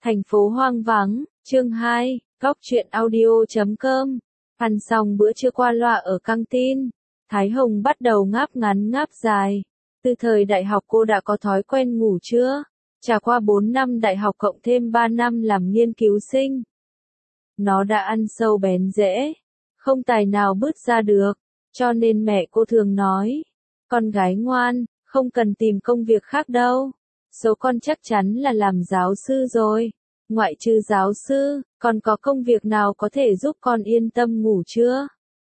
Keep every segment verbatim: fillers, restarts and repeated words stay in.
Thành phố hoang vắng, chương hai, góc truyện audio chấm com. Ăn xong bữa trưa qua loa ở căng tin, Thái Hồng bắt đầu ngáp ngắn ngáp dài. Từ thời đại học cô đã có thói quen ngủ trưa, trải qua bốn năm đại học cộng thêm ba năm làm nghiên cứu sinh. Nó đã ăn sâu bén rễ, không tài nào bứt ra được, cho nên mẹ cô thường nói, con gái ngoan, không cần tìm công việc khác đâu. Số con chắc chắn là làm giáo sư rồi. Ngoại trừ giáo sư, còn có công việc nào có thể giúp con yên tâm ngủ chưa?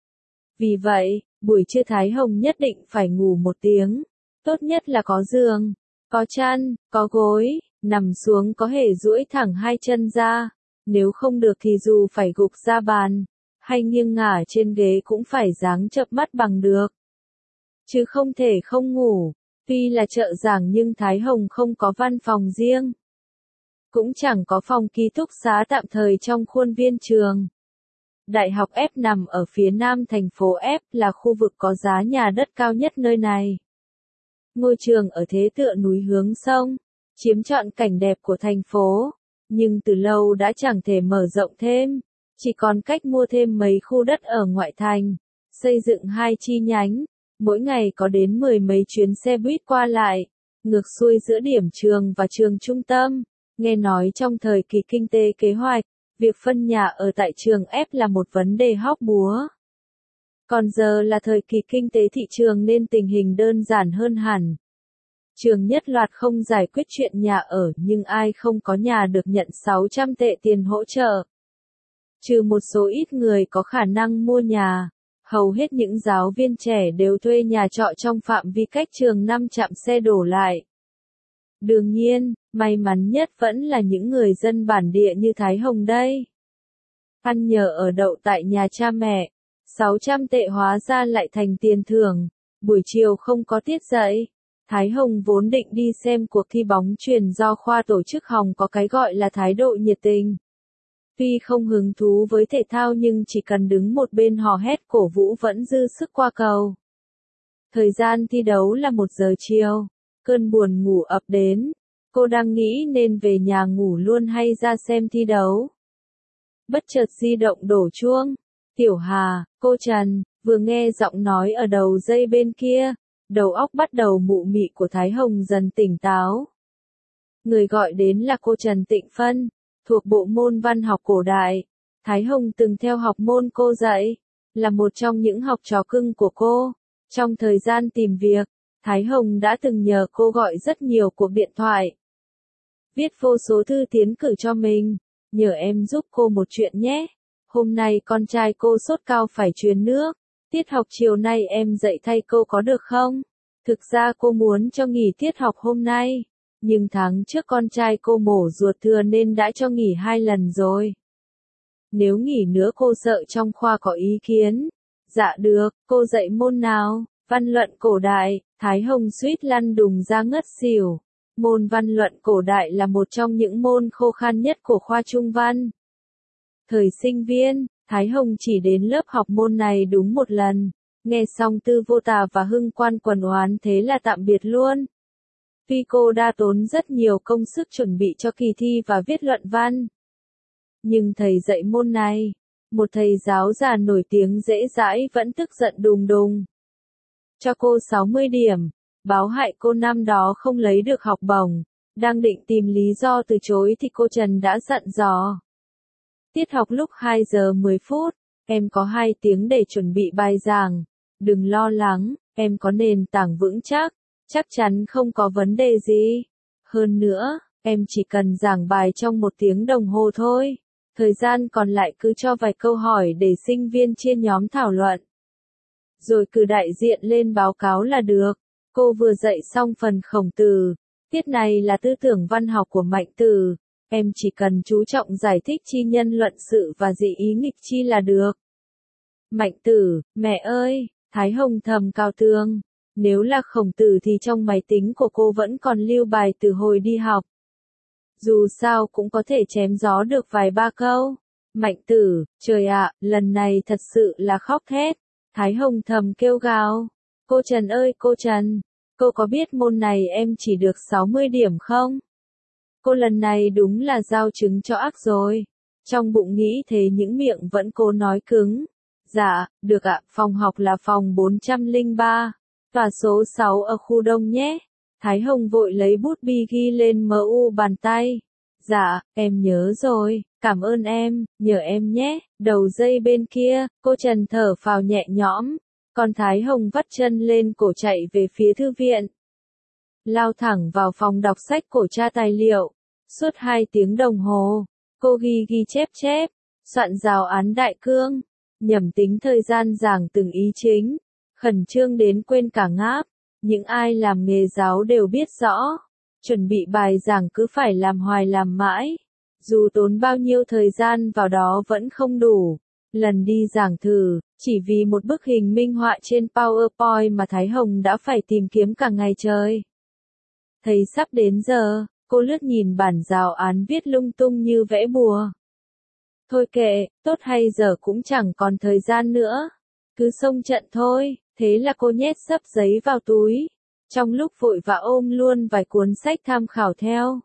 Vì vậy, buổi trưa Thái Hồng nhất định phải ngủ một tiếng. Tốt nhất là có giường, có chăn, có gối, nằm xuống có thể duỗi thẳng hai chân ra. Nếu không được thì dù phải gục ra bàn, hay nghiêng ngả trên ghế cũng phải dáng chợp mắt bằng được. Chứ không thể không ngủ. Tuy là trợ giảng nhưng Thái Hồng không có văn phòng riêng. Cũng chẳng có phòng ký túc xá tạm thời trong khuôn viên trường. Đại học F nằm ở phía nam thành phố F, là khu vực có giá nhà đất cao nhất nơi này. Ngôi trường ở thế tựa núi hướng sông, chiếm trọn cảnh đẹp của thành phố, nhưng từ lâu đã chẳng thể mở rộng thêm, chỉ còn cách mua thêm mấy khu đất ở ngoại thành, xây dựng hai chi nhánh. Mỗi ngày có đến mười mấy chuyến xe buýt qua lại, ngược xuôi giữa điểm trường và trường trung tâm. Nghe nói trong thời kỳ kinh tế kế hoạch, việc phân nhà ở tại trường F là một vấn đề hóc búa. Còn giờ là thời kỳ kinh tế thị trường nên tình hình đơn giản hơn hẳn. Trường nhất loạt không giải quyết chuyện nhà ở nhưng ai không có nhà được nhận sáu trăm tệ tiền hỗ trợ. Trừ một số ít người có khả năng mua nhà. Hầu hết những giáo viên trẻ đều thuê nhà trọ trong phạm vi cách trường năm chạm xe đổ lại. Đương nhiên, may mắn nhất vẫn là những người dân bản địa như Thái Hồng đây. Ăn nhờ ở đậu tại nhà cha mẹ, sáu trăm tệ hóa ra lại thành tiền thưởng. Buổi chiều không có tiết dạy, Thái Hồng vốn định đi xem cuộc thi bóng chuyền do khoa tổ chức hòng có cái gọi là thái độ nhiệt tình. Tuy không hứng thú với thể thao nhưng chỉ cần đứng một bên hò hét cổ vũ vẫn dư sức qua cầu. Thời gian thi đấu là một giờ chiều, cơn buồn ngủ ập đến, cô đang nghĩ nên về nhà ngủ luôn hay ra xem thi đấu. Bất chợt di động đổ chuông, Tiểu Hà, cô Trần, vừa nghe giọng nói ở đầu dây bên kia, đầu óc bắt đầu mụ mị của Thái Hồng dần tỉnh táo. Người gọi đến là cô Trần Tịnh Phân, thuộc bộ môn văn học cổ đại. Thái Hồng từng theo học môn cô dạy, là một trong những học trò cưng của cô. Trong thời gian tìm việc, Thái Hồng đã từng nhờ cô gọi rất nhiều cuộc điện thoại. Viết vô số thư tiến cử cho mình, nhờ em giúp cô một chuyện nhé. Hôm nay con trai cô sốt cao phải truyền nước, tiết học chiều nay em dạy thay cô có được không? Thực ra cô muốn cho nghỉ tiết học hôm nay. Nhưng tháng trước con trai cô mổ ruột thừa nên đã cho nghỉ hai lần rồi. Nếu nghỉ nữa cô sợ trong khoa có ý kiến. Dạ được, cô dạy môn nào? Văn luận cổ đại. Thái Hồng suýt lăn đùng ra ngất xỉu. Môn văn luận cổ đại là một trong những môn khô khan nhất của khoa trung văn. Thời sinh viên, Thái Hồng chỉ đến lớp học môn này đúng một lần. Nghe xong Tư Vô Tà và Hưng Quan quần oán thế là tạm biệt luôn. Tuy cô đã tốn rất nhiều công sức chuẩn bị cho kỳ thi và viết luận văn. Nhưng thầy dạy môn này, một thầy giáo già nổi tiếng dễ dãi vẫn tức giận đùng đùng. Cho cô sáu mươi điểm, báo hại cô năm đó không lấy được học bổng. Đang định tìm lý do từ chối thì cô Trần đã dặn dò. Tiết học lúc hai giờ mười phút, em có hai tiếng để chuẩn bị bài giảng. Đừng lo lắng, em có nền tảng vững chắc. Chắc chắn không có vấn đề gì. Hơn nữa, em chỉ cần giảng bài trong một tiếng đồng hồ thôi. Thời gian còn lại cứ cho vài câu hỏi để sinh viên chia nhóm thảo luận. Rồi cử đại diện lên báo cáo là được. Cô vừa dạy xong phần Khổng Tử. Tiết này là tư tưởng văn học của Mạnh Tử. Em chỉ cần chú trọng giải thích chi nhân luận sự và dị ý nghịch chi là được. Mạnh Tử, mẹ ơi, Thái Hồng thầm cao tương. Nếu là Khổng Tử thì trong máy tính của cô vẫn còn lưu bài từ hồi đi học. Dù sao cũng có thể chém gió được vài ba câu. Mạnh Tử, trời ạ, lần này thật sự là khóc thét. Thái Hồng thầm kêu gào. Cô Trần ơi cô Trần, cô có biết môn này em chỉ được sáu mươi điểm không? Cô lần này đúng là giao trứng cho ác rồi. Trong bụng nghĩ thế những miệng vẫn cố nói cứng. Dạ, được ạ, phòng học là phòng bốn trăm lẻ ba, tòa số sáu ở khu đông nhé. Thái Hồng vội lấy bút bi ghi lên em u bàn tay. Dạ, em nhớ rồi, cảm ơn em, nhờ em nhé. Đầu dây bên kia, cô Trần thở phào nhẹ nhõm, còn Thái Hồng vắt chân lên cổ chạy về phía thư viện. Lao thẳng vào phòng đọc sách cổ tra tài liệu. Suốt hai tiếng đồng hồ, cô ghi ghi chép chép, soạn giáo án đại cương, nhẩm tính thời gian giảng từng ý chính, khẩn trương đến quên cả ngáp. Những ai làm nghề giáo đều biết rõ, chuẩn bị bài giảng cứ phải làm hoài làm mãi, dù tốn bao nhiêu thời gian vào đó vẫn không đủ. Lần đi giảng thử, chỉ vì một bức hình minh họa trên PowerPoint mà Thái Hồng đã phải tìm kiếm cả ngày trời. Thấy sắp đến giờ, cô lướt nhìn bản giáo án viết lung tung như vẽ bùa. Thôi kệ, tốt hay dở cũng chẳng còn thời gian nữa, cứ xông trận thôi. Thế là cô nhét xấp giấy vào túi, trong lúc vội vã ôm luôn vài cuốn sách tham khảo theo.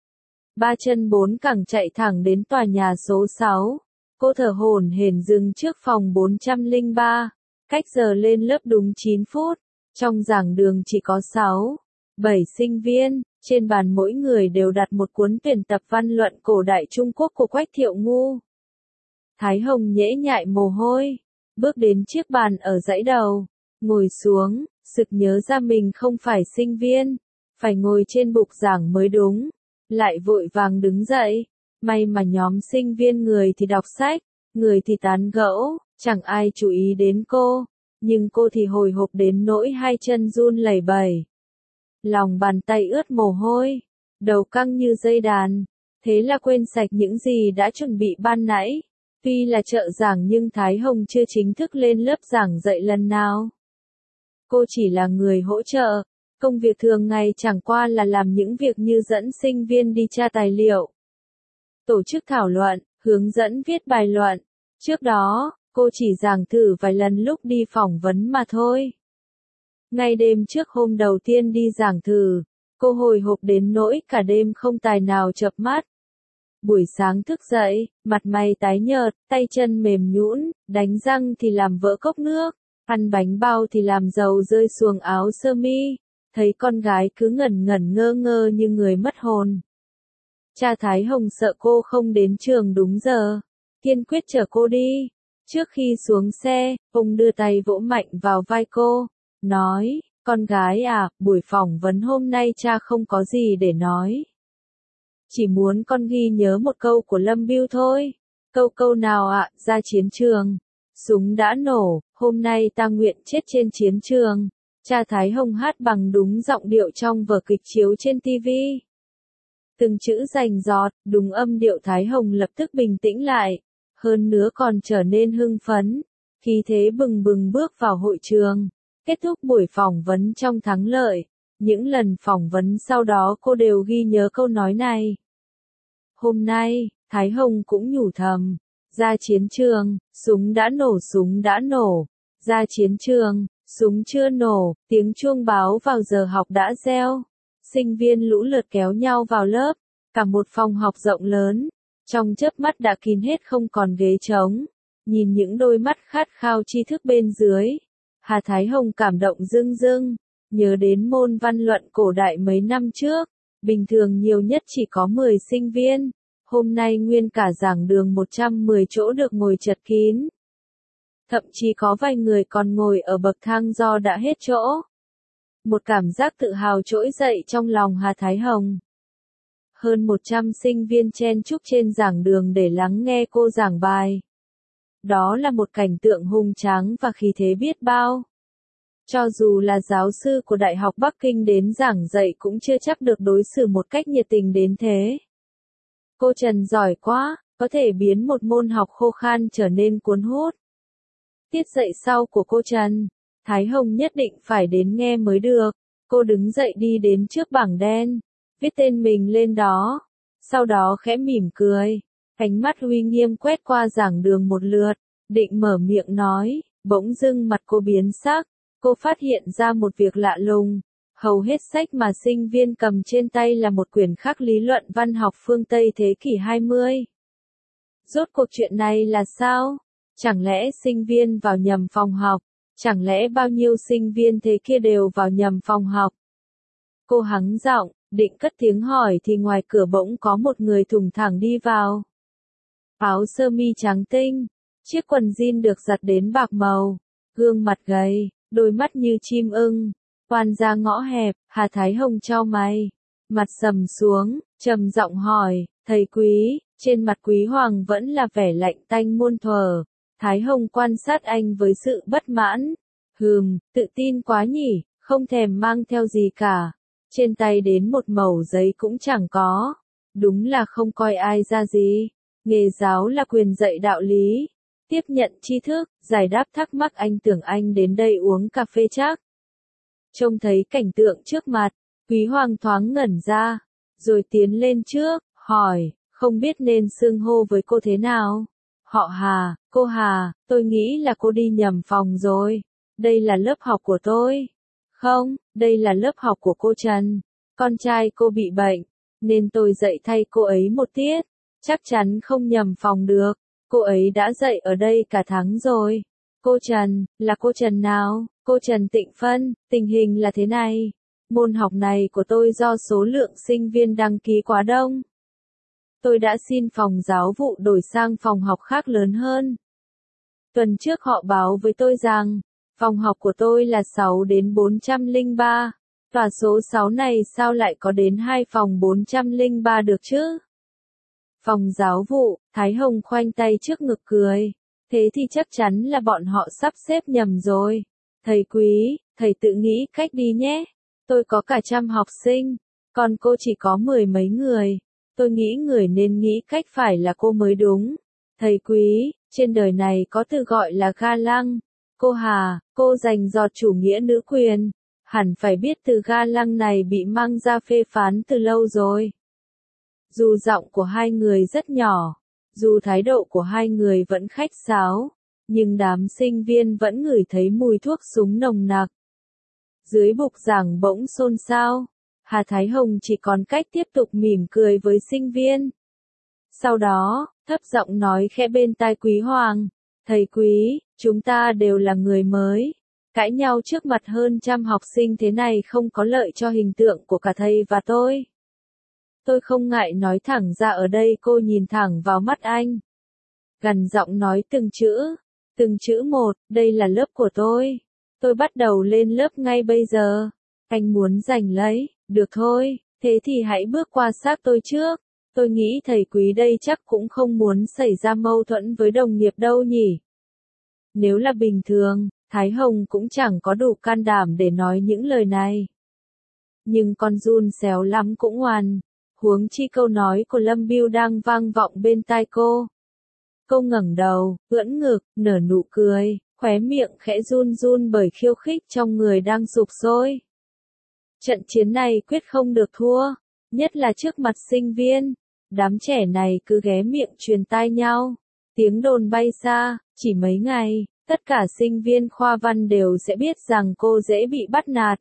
Ba chân bốn cẳng chạy thẳng đến tòa nhà số sáu. Cô thở hổn hển dừng trước phòng bốn trăm lẻ ba, cách giờ lên lớp đúng chín phút. Trong giảng đường chỉ có sáu, bảy sinh viên, trên bàn mỗi người đều đặt một cuốn tuyển tập văn luận cổ đại Trung Quốc của Quách Thiệu Ngu. Thái Hồng nhễ nhại mồ hôi, bước đến chiếc bàn ở dãy đầu. Ngồi xuống, sực nhớ ra mình không phải sinh viên, phải ngồi trên bục giảng mới đúng. Lại vội vàng đứng dậy, may mà nhóm sinh viên người thì đọc sách, người thì tán gẫu, chẳng ai chú ý đến cô, nhưng cô thì hồi hộp đến nỗi hai chân run lẩy bẩy. Lòng bàn tay ướt mồ hôi, đầu căng như dây đàn, thế là quên sạch những gì đã chuẩn bị ban nãy. Tuy là trợ giảng nhưng Thái Hồng chưa chính thức lên lớp giảng dạy lần nào. Cô chỉ là người hỗ trợ, công việc thường ngày chẳng qua là làm những việc như dẫn sinh viên đi tra tài liệu, tổ chức thảo luận, hướng dẫn viết bài luận. Trước đó, cô chỉ giảng thử vài lần lúc đi phỏng vấn mà thôi. Ngay đêm trước hôm đầu tiên đi giảng thử, cô hồi hộp đến nỗi cả đêm không tài nào chợp mắt. Buổi sáng thức dậy, mặt mày tái nhợt, tay chân mềm nhũn, đánh răng thì làm vỡ cốc nước. Ăn bánh bao thì làm dầu rơi xuống áo sơ mi, thấy con gái cứ ngẩn ngẩn ngơ ngơ như người mất hồn. Cha Thái Hồng sợ cô không đến trường đúng giờ, kiên quyết chở cô đi. Trước khi xuống xe, ông đưa tay vỗ mạnh vào vai cô, nói, con gái à, buổi phỏng vấn hôm nay cha không có gì để nói. Chỉ muốn con ghi nhớ một câu của Lâm Bưu thôi. Câu câu nào ạ? Ra chiến trường. Súng đã nổ, hôm nay ta nguyện chết trên chiến trường. Cha Thái Hồng hát bằng đúng giọng điệu trong vở kịch chiếu trên ti vi. Từng chữ rành rọt, đúng âm điệu. Thái Hồng lập tức bình tĩnh lại, hơn nữa còn trở nên hưng phấn, khí thế bừng bừng bước vào hội trường. Kết thúc buổi phỏng vấn trong thắng lợi, những lần phỏng vấn sau đó cô đều ghi nhớ câu nói này. Hôm nay, Thái Hồng cũng nhủ thầm, ra chiến trường, súng đã nổ súng đã nổ, ra chiến trường, súng chưa nổ, tiếng chuông báo vào giờ học đã reo. Sinh viên lũ lượt kéo nhau vào lớp, cả một phòng học rộng lớn, trong chớp mắt đã kín hết không còn ghế trống. Nhìn những đôi mắt khát khao tri thức bên dưới, Hà Thái Hồng cảm động rưng rưng, nhớ đến môn văn luận cổ đại mấy năm trước, bình thường nhiều nhất chỉ có mười sinh viên, hôm nay nguyên cả giảng đường một trăm mười chỗ được ngồi chật kín. Thậm chí có vài người còn ngồi ở bậc thang do đã hết chỗ. Một cảm giác tự hào trỗi dậy trong lòng Hà Thái Hồng. Hơn một trăm sinh viên chen chúc trên giảng đường để lắng nghe cô giảng bài. Đó là một cảnh tượng hùng tráng và khí thế biết bao. Cho dù là giáo sư của Đại học Bắc Kinh đến giảng dạy cũng chưa chắc được đối xử một cách nhiệt tình đến thế. Cô Trần giỏi quá, có thể biến một môn học khô khan trở nên cuốn hút. Tiết dạy sau của cô Trần, Thái Hồng nhất định phải đến nghe mới được. Cô đứng dậy đi đến trước bảng đen, viết tên mình lên đó, sau đó khẽ mỉm cười, ánh mắt uy nghiêm quét qua giảng đường một lượt, định mở miệng nói, bỗng dưng mặt cô biến sắc, cô phát hiện ra một việc lạ lùng, Hầu hết sách mà sinh viên cầm trên tay là một quyển khắc lý luận văn học phương Tây thế kỷ hai mươi. Rốt cuộc chuyện này là sao? Chẳng lẽ sinh viên vào nhầm phòng học? Chẳng lẽ bao nhiêu sinh viên thế kia đều vào nhầm phòng học? Cô hắng giọng, định cất tiếng hỏi thì ngoài cửa bỗng có một người thùng thẳng đi vào. Áo sơ mi trắng tinh, chiếc quần jean được giặt đến bạc màu, gương mặt gầy, đôi mắt như chim ưng, oan ra ngõ hẹp. Hà Thái Hồng chau mày, mặt sầm xuống, trầm giọng hỏi, thầy Quý. Trên mặt Quý Hoàng vẫn là vẻ lạnh tanh muôn thuở. Thái Hồng quan sát anh với sự bất mãn. Hừm, tự tin quá nhỉ, không thèm mang theo gì cả. Trên tay đến một mẩu giấy cũng chẳng có. Đúng là không coi ai ra gì. Nghề giáo là quyền dạy đạo lý. Tiếp nhận tri thức, giải đáp thắc mắc. Anh tưởng anh đến đây uống cà phê chắc. Trông thấy cảnh tượng trước mặt, Quý Hoàng thoáng ngẩn ra, rồi tiến lên trước, hỏi, không biết nên xưng hô với cô thế nào? Họ Hà, cô Hà, tôi nghĩ là cô đi nhầm phòng rồi. Đây là lớp học của tôi. Không, đây là lớp học của cô Trần. Con trai cô bị bệnh, nên tôi dạy thay cô ấy một tiết. Chắc chắn không nhầm phòng được. Cô ấy đã dạy ở đây cả tháng rồi. Cô Trần, là cô Trần nào? Cô Trần Tịnh Phân. Tình hình là thế này. Môn học này của tôi do số lượng sinh viên đăng ký quá đông. Tôi đã xin phòng giáo vụ đổi sang phòng học khác lớn hơn. Tuần trước họ báo với tôi rằng, phòng học của tôi là sáu đến bốn trăm lẻ ba. Tòa số sáu này sao lại có đến hai phòng bốn trăm lẻ ba được chứ? Phòng giáo vụ, Thái Hồng khoanh tay trước ngực cười. Thế thì chắc chắn là bọn họ sắp xếp nhầm rồi. Thầy Quý, thầy tự nghĩ cách đi nhé. Tôi có cả trăm học sinh, còn cô chỉ có mười mấy người. Tôi nghĩ người nên nghĩ cách phải là cô mới đúng. Thầy Quý, trên đời này có từ gọi là ga lăng. Cô Hà, cô giành giọt chủ nghĩa nữ quyền. Hẳn phải biết từ ga lăng này bị mang ra phê phán từ lâu rồi. Dù giọng của hai người rất nhỏ, dù thái độ của hai người vẫn khách sáo, nhưng đám sinh viên vẫn ngửi thấy mùi thuốc súng nồng nặc. Dưới bục giảng bỗng xôn xao, Hà Thái Hồng chỉ còn cách tiếp tục mỉm cười với sinh viên. Sau đó, thấp giọng nói khẽ bên tai Quý Hoàng, thầy Quý, chúng ta đều là người mới. Cãi nhau trước mặt hơn trăm học sinh thế này không có lợi cho hình tượng của cả thầy và tôi. Tôi không ngại nói thẳng ra ở đây. Cô nhìn thẳng vào mắt anh. Gằn giọng nói từng chữ, từng chữ một, đây là lớp của tôi. Tôi bắt đầu lên lớp ngay bây giờ. Anh muốn giành lấy, được thôi, thế thì hãy bước qua xác tôi trước. Tôi nghĩ thầy Quý đây chắc cũng không muốn xảy ra mâu thuẫn với đồng nghiệp đâu nhỉ. Nếu là bình thường, Thái Hồng cũng chẳng có đủ can đảm để nói những lời này. Nhưng con giun xéo lắm cũng ngoan. Huống chi câu nói của Lâm Bưu đang vang vọng bên tai cô. Cô ngẩng đầu, ưỡn ngực, nở nụ cười, khóe miệng khẽ run run bởi khiêu khích trong người đang sục sôi. Trận chiến này quyết không được thua, nhất là trước mặt sinh viên. Đám trẻ này cứ ghé miệng truyền tai nhau. Tiếng đồn bay xa, chỉ mấy ngày, tất cả sinh viên khoa văn đều sẽ biết rằng cô dễ bị bắt nạt.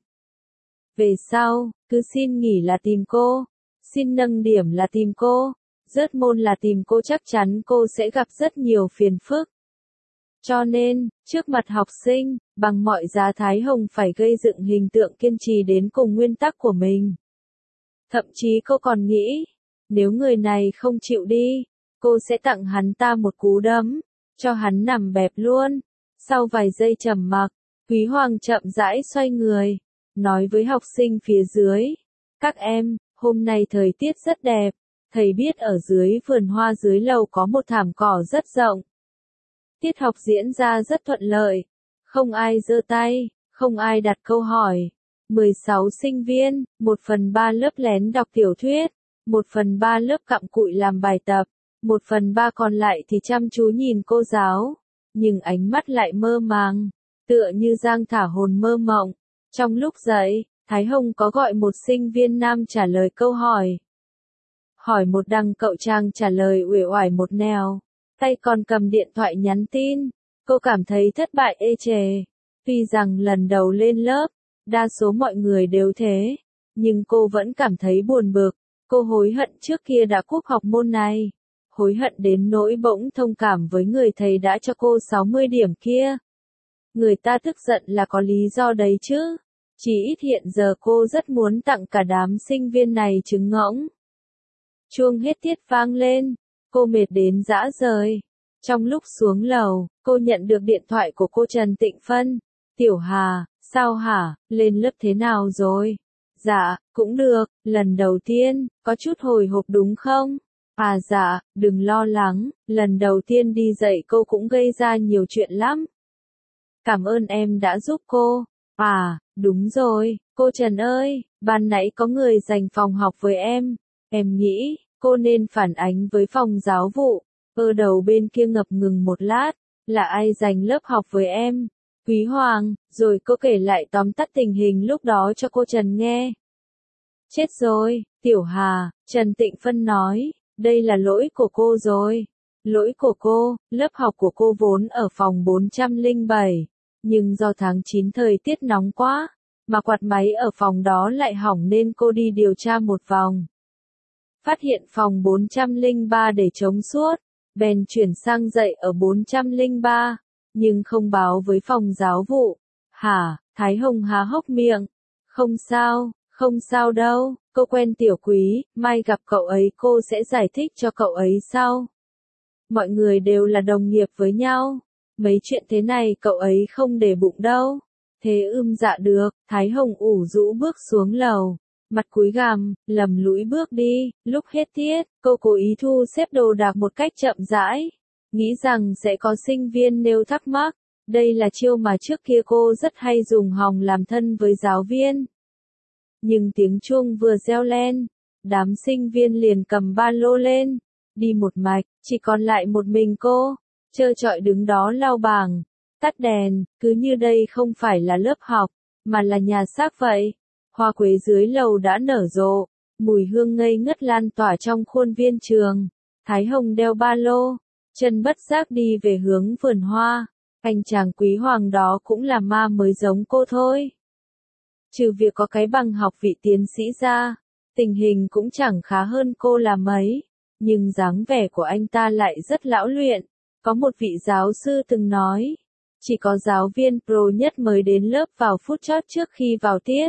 Về sau, cứ xin nghỉ là tìm cô. Xin nâng điểm là tìm cô, rớt môn là tìm cô, chắc chắn cô sẽ gặp rất nhiều phiền phức. Cho nên, trước mặt học sinh, bằng mọi giá Thái Hồng phải gây dựng hình tượng kiên trì đến cùng nguyên tắc của mình. Thậm chí cô còn nghĩ, nếu người này không chịu đi, cô sẽ tặng hắn ta một cú đấm, cho hắn nằm bẹp luôn. Sau vài giây trầm mặc, Quý Hoàng chậm rãi xoay người, nói với học sinh phía dưới, các em, hôm nay thời tiết rất đẹp, thầy biết ở dưới vườn hoa dưới lầu có một thảm cỏ rất rộng. Tiết học diễn ra rất thuận lợi, không ai giơ tay, không ai đặt câu hỏi. mười sáu sinh viên, một phần ba lớp lén đọc tiểu thuyết, một phần ba lớp cặm cụi làm bài tập, một phần ba còn lại thì chăm chú nhìn cô giáo, nhưng ánh mắt lại mơ màng, tựa như giang thả hồn mơ mộng. Trong lúc dậy, Thái Hồng có gọi một sinh viên nam trả lời câu hỏi. Hỏi một đằng cậu chàng trả lời uể oải một nẻo, tay còn cầm điện thoại nhắn tin. Cô cảm thấy thất bại ê chề. Tuy rằng lần đầu lên lớp, Đa số mọi người đều thế. Nhưng cô vẫn cảm thấy buồn bực. Cô hối hận trước kia đã cúp học môn này. Hối hận đến nỗi bỗng thông cảm với người thầy đã cho cô sáu mươi điểm kia. Người ta tức giận là có lý do đấy chứ. Chỉ ít hiện giờ cô rất muốn tặng cả đám sinh viên này trứng ngỗng. Chuông hết tiết vang lên. Cô mệt đến rã rời. Trong lúc xuống lầu, cô nhận được điện thoại của cô Trần Tịnh Phân. Tiểu Hà, sao hả, lên lớp thế nào rồi? Dạ, cũng được, lần đầu tiên, có chút hồi hộp đúng không? À dạ, đừng lo lắng, lần đầu tiên đi dạy cô cũng gây ra nhiều chuyện lắm. Cảm ơn em đã giúp cô. À, đúng rồi, cô Trần ơi, ban nãy có người giành phòng học với em. Em nghĩ, cô nên phản ánh với phòng giáo vụ. Ở đầu bên kia ngập ngừng một lát, là ai giành lớp học với em? Quý Hoàng, rồi cô kể lại tóm tắt tình hình lúc đó cho cô Trần nghe. Chết rồi, Tiểu Hà, Trần Tịnh Phân nói, đây là lỗi của cô rồi. Lỗi của cô, lớp học của cô vốn ở phòng bốn trăm lẻ bảy, nhưng do tháng chín thời tiết nóng quá, mà quạt máy ở phòng đó lại hỏng nên cô đi điều tra một vòng. Phát hiện phòng bốn trăm lẻ ba để chống suốt, bèn chuyển sang dạy ở bốn trăm lẻ ba, nhưng không báo với phòng giáo vụ. Hả, Thái Hồng há hốc miệng. Không sao, không sao đâu, cô quen Tiểu Quý, mai gặp cậu ấy cô sẽ giải thích cho cậu ấy sau. Mọi người đều là đồng nghiệp với nhau, mấy chuyện thế này cậu ấy không để bụng đâu. Thế ưm dạ được, Thái Hồng ủ rũ bước xuống lầu. Mặt cúi gằm, lầm lũi bước đi, lúc hết tiết, cô cố ý thu xếp đồ đạc một cách chậm rãi. Nghĩ rằng sẽ có sinh viên nêu thắc mắc. Đây là chiêu mà trước kia cô rất hay dùng hòng làm thân với giáo viên. Nhưng tiếng chuông vừa reo lên, đám sinh viên liền cầm ba lô lên, đi một mạch, chỉ còn lại một mình cô, trơ trọi đứng đó lau bảng, tắt đèn, cứ như đây không phải là lớp học, mà là nhà xác vậy. Hoa quế dưới lầu đã nở rộ, mùi hương ngây ngất lan tỏa trong khuôn viên trường. Thái Hồng đeo ba lô, chân bất giác đi về hướng vườn hoa. Anh chàng Quý Hoàng đó cũng là ma mới giống cô thôi. Trừ việc có cái bằng học vị tiến sĩ ra, tình hình cũng chẳng khá hơn cô là mấy. Nhưng dáng vẻ của anh ta lại rất lão luyện. Có một vị giáo sư từng nói, chỉ có giáo viên pro nhất mới đến lớp vào phút chót trước khi vào tiết.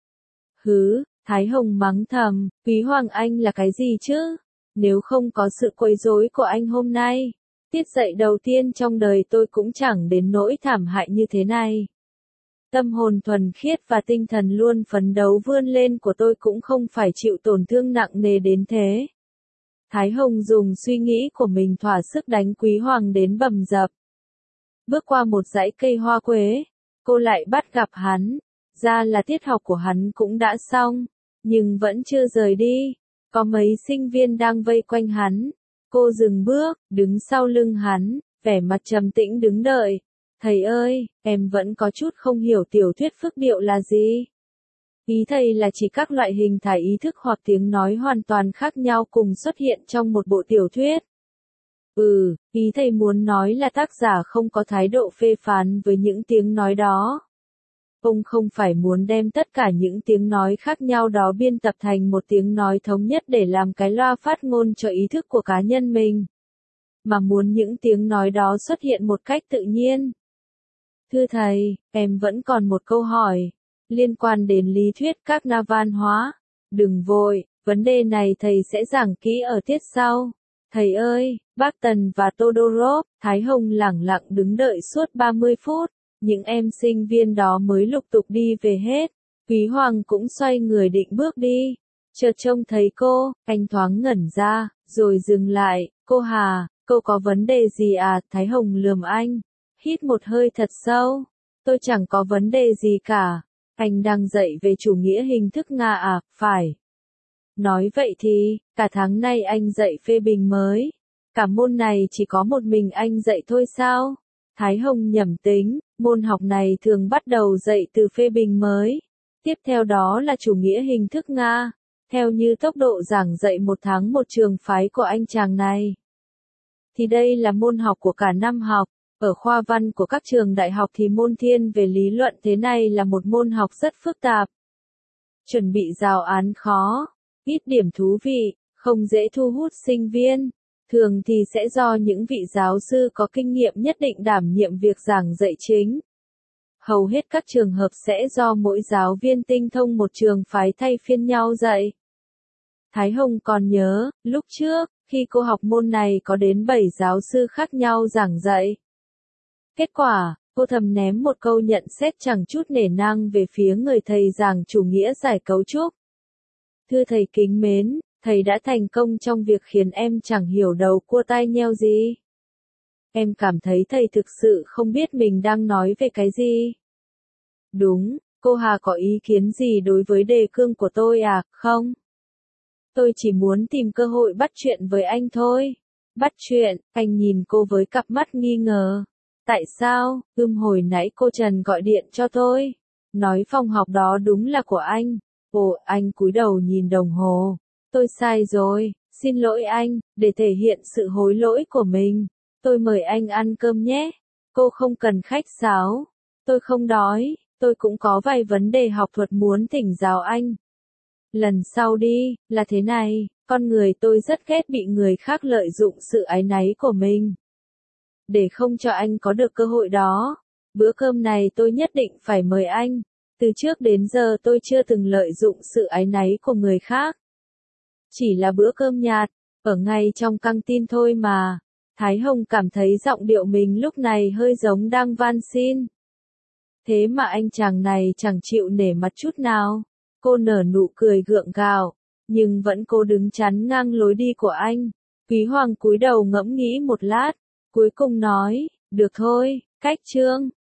Hứ, Thái Hồng mắng thầm, Quý Hoàng anh là cái gì chứ? Nếu không có sự quấy rối của anh hôm nay, tiết dạy đầu tiên trong đời tôi cũng chẳng đến nỗi thảm hại như thế này. Tâm hồn thuần khiết và tinh thần luôn phấn đấu vươn lên của tôi cũng không phải chịu tổn thương nặng nề đến thế. Thái Hồng dùng suy nghĩ của mình thỏa sức đánh Quý Hoàng đến bầm dập. Bước qua một dãy cây hoa quế, cô lại bắt gặp hắn. Ra là tiết học của hắn cũng đã xong, nhưng vẫn chưa rời đi. Có mấy sinh viên đang vây quanh hắn. Cô dừng bước, đứng sau lưng hắn, vẻ mặt trầm tĩnh đứng đợi. Thầy ơi, em vẫn có chút không hiểu tiểu thuyết phức điệu là gì. Ý thầy là chỉ các loại hình thái ý thức hoặc tiếng nói hoàn toàn khác nhau cùng xuất hiện trong một bộ tiểu thuyết. Ừ, ý thầy muốn nói là tác giả không có thái độ phê phán với những tiếng nói đó. Ông không phải muốn đem tất cả những tiếng nói khác nhau đó biên tập thành một tiếng nói thống nhất để làm cái loa phát ngôn cho ý thức của cá nhân mình. Mà muốn những tiếng nói đó xuất hiện một cách tự nhiên. Thưa thầy, em vẫn còn một câu hỏi. Liên quan đến lý thuyết các na văn hóa. Đừng vội, vấn đề này thầy sẽ giảng kỹ ở tiết sau. Thầy ơi, bác Tần và Todorov, Thái Hồng lẳng lặng đứng đợi suốt ba mươi phút. Những em sinh viên đó mới lục tục đi về hết. Quý Hoàng cũng xoay người định bước đi. Chợt trông thấy cô, anh thoáng ngẩn ra, rồi dừng lại. Cô Hà, cô có vấn đề gì à? Thái Hồng lườm anh. Hít một hơi thật sâu. Tôi chẳng có vấn đề gì cả. Anh đang dạy về chủ nghĩa hình thức Nga à? Phải. Nói vậy thì, cả tháng nay anh dạy phê bình mới. Cả môn này chỉ có một mình anh dạy thôi sao? Thái Hồng nhẩm tính, môn học này thường bắt đầu dạy từ phê bình mới. Tiếp theo đó là chủ nghĩa hình thức Nga. Theo như tốc độ giảng dạy một tháng một trường phái của anh chàng này. Thì đây là môn học của cả năm học. Ở khoa văn của các trường đại học thì môn thiên về lý luận thế này là một môn học rất phức tạp. Chuẩn bị giáo án khó, ít điểm thú vị, không dễ thu hút sinh viên. Thường thì sẽ do những vị giáo sư có kinh nghiệm nhất định đảm nhiệm việc giảng dạy chính. Hầu hết các trường hợp sẽ do mỗi giáo viên tinh thông một trường phái thay phiên nhau dạy. Thái Hồng còn nhớ, lúc trước, khi cô học môn này có đến bảy giáo sư khác nhau giảng dạy. Kết quả, cô thầm ném một câu nhận xét chẳng chút nể nang về phía người thầy giảng chủ nghĩa giải cấu trúc. Thưa thầy kính mến, thầy đã thành công trong việc khiến em chẳng hiểu đầu cua tai nheo gì. Em cảm thấy thầy thực sự không biết mình đang nói về cái gì. Đúng, cô Hà có ý kiến gì đối với đề cương của tôi à, không? Tôi chỉ muốn tìm cơ hội bắt chuyện với anh thôi. Bắt chuyện, anh nhìn cô với cặp mắt nghi ngờ. Tại sao, ưm hồi nãy cô Trần gọi điện cho tôi. Nói phòng học đó đúng là của anh. Ồ, anh cúi đầu nhìn đồng hồ. Tôi sai rồi, xin lỗi anh, để thể hiện sự hối lỗi của mình. Tôi mời anh ăn cơm nhé. Cô không cần khách sáo. Tôi không đói, tôi cũng có vài vấn đề học thuật muốn thỉnh giáo anh. Lần sau đi, là thế này, con người tôi rất ghét bị người khác lợi dụng sự áy náy của mình. Để không cho anh có được cơ hội đó, bữa cơm này tôi nhất định phải mời anh. Từ trước đến giờ tôi chưa từng lợi dụng sự áy náy của người khác. Chỉ là bữa cơm nhạt, ở ngay trong căng tin thôi mà. Thái Hồng cảm thấy giọng điệu mình lúc này hơi giống đang van xin. Thế mà anh chàng này chẳng chịu nể mặt chút nào. Cô nở nụ cười gượng gạo, nhưng vẫn cố đứng chắn ngang lối đi của anh. Quý Hoàng cúi đầu ngẫm nghĩ một lát, cuối cùng nói, được thôi, cách chương.